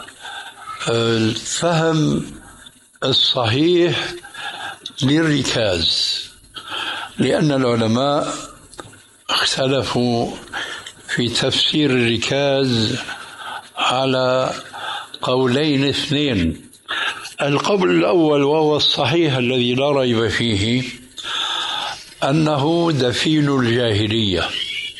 الفهم الصحيح للركاز، لأن العلماء اختلفوا في تفسير الركاز على قولين اثنين. القول الأول وهو الصحيح الذي لا ريب فيه أنه دفين الجاهلية.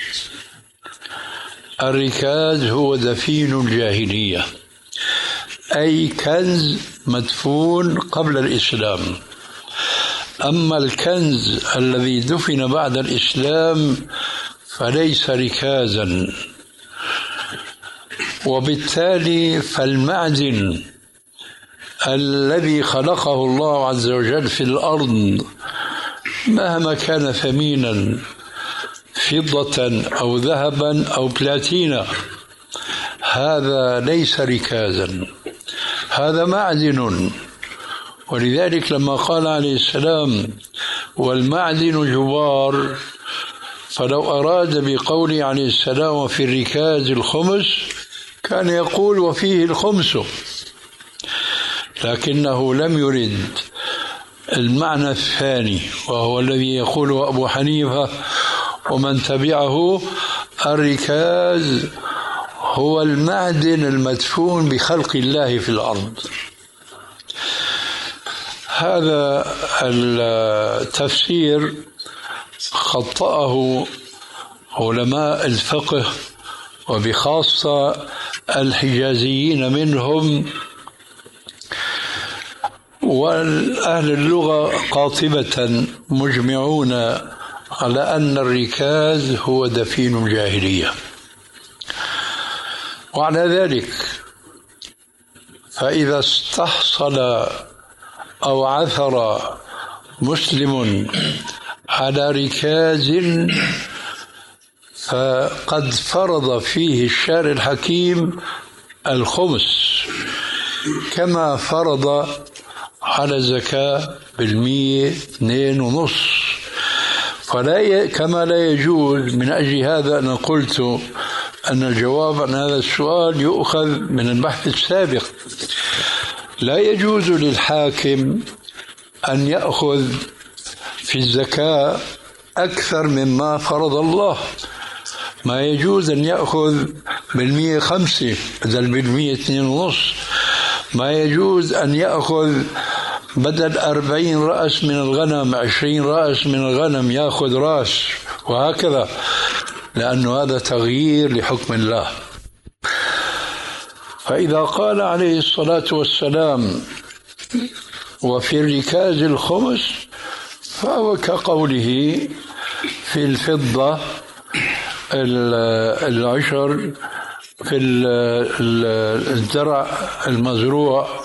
الركاز هو دفين الجاهلية، أي كنز مدفون قبل الإسلام. أما الكنز الذي دفن بعد الإسلام فليس ركازا، وبالتالي فالمعدن الذي خلقه الله عز وجل في الأرض مهما كان ثمينا، فضة أو ذهبا أو بلاتينا، هذا ليس ركازا، هذا معدن. ولذلك لما قال عليه السلام: والمعدن جبار، فلو أراد بقوله عليه السلام: وفي الركاز الخمس، كان يقول: وفيه الخمس، لكنه لم يرد المعنى الثاني، وهو الذي يقوله أبو حنيفة ومن تبعه: الركاز هو المعدن المدفون بخلق الله في الأرض. هذا التفسير خطأه علماء الفقه، وبخاصة الحجازيين منهم، والأهل اللغة قاطبة مجمعون على أن الركاز هو دفين الجاهلية. وعلى ذلك فإذا استحصل أو عثر مسلم على ركاز فقد فرض فيه الشارع الحكيم الخمس، كما فرض على الزكاة بالمية اثنين ونص. فلا ي... كما لا يجوز، من أجل هذا أنا قلت أن الجواب عن هذا السؤال يؤخذ من البحث السابق. لا يجوز للحاكم أن يأخذ في الزكاة أكثر مما فرض الله. ما يجوز أن يأخذ بالمية خمسة بدل بالمية اثنين ونص، ما يجوز أن يأخذ بدل أربعين رأس من الغنم عشرين رأس من الغنم، يأخذ رأس وهكذا، لأنه هذا تغيير لحكم الله. فإذا قال عليه الصلاة والسلام وفي الركاز الخمس، فهو كقوله في الفضة العشر، في الزرع المزروع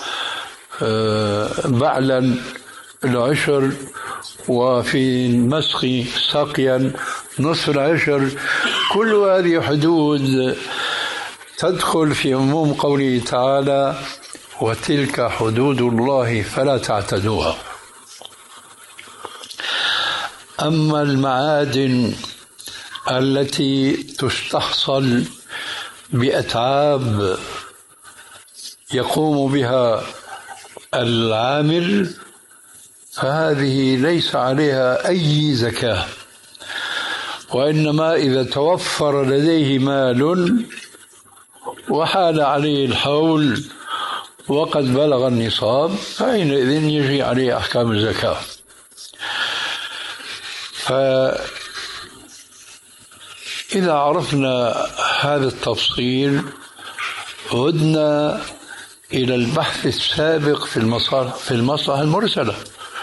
بعلا العشر، وفي المسخ سقيا نصف العشر. كل هذه حدود تدخل في عموم قوله تعالى وتلك حدود الله فلا تعتدوها. أما المعادن التي تستحصل بأتعاب يقوم بها العامل، فهذه ليس عليها أي زكاة، وإنما إذا توفر لديه مال وحال عليه الحول وقد بلغ النصاب، فحينئذ يجري عليه أحكام الزكاة. فإذا عرفنا هذا التفصيل عدنا إلى البحث السابق في المصالح في المصلحة المرسلة.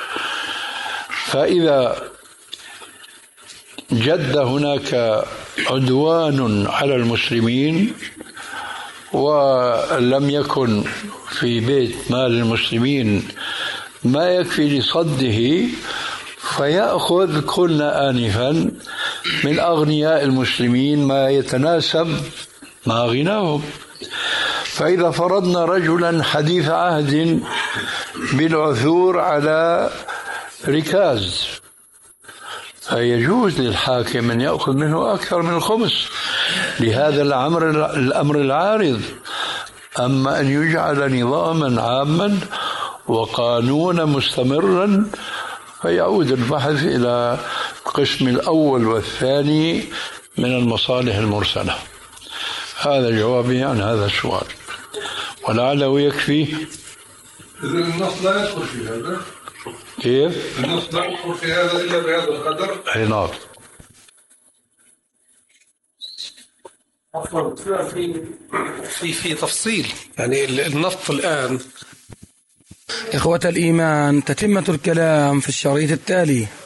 فإذا جد هناك عدوان على المسلمين ولم يكن في بيت مال المسلمين ما يكفي لصده، فيأخذ كلنا آنفا من أغنياء المسلمين ما يتناسب مع غناهم. فإذا فرضنا رجلا حديث عهد بالعثور على ركاز، فيجوز للحاكم أن يأخذ منه أكثر من الخمس لهذا الأمر الأمر العارض. أما أن يجعل نظاما عاما وقانونا مستمرا، فيعود البحث إلى القسم الأول والثاني من المصالح المرسلة. هذا جوابي عن هذا السؤال، ولعله يكفي. النص لا يدخل في هذا. كيف؟ النص لا يدخل في هذا إلا بهذا القدر. أي نعم. في في في تفصيل، يعني النص الآن. إخوة الإيمان، تتمة الكلام في الشريط التالي.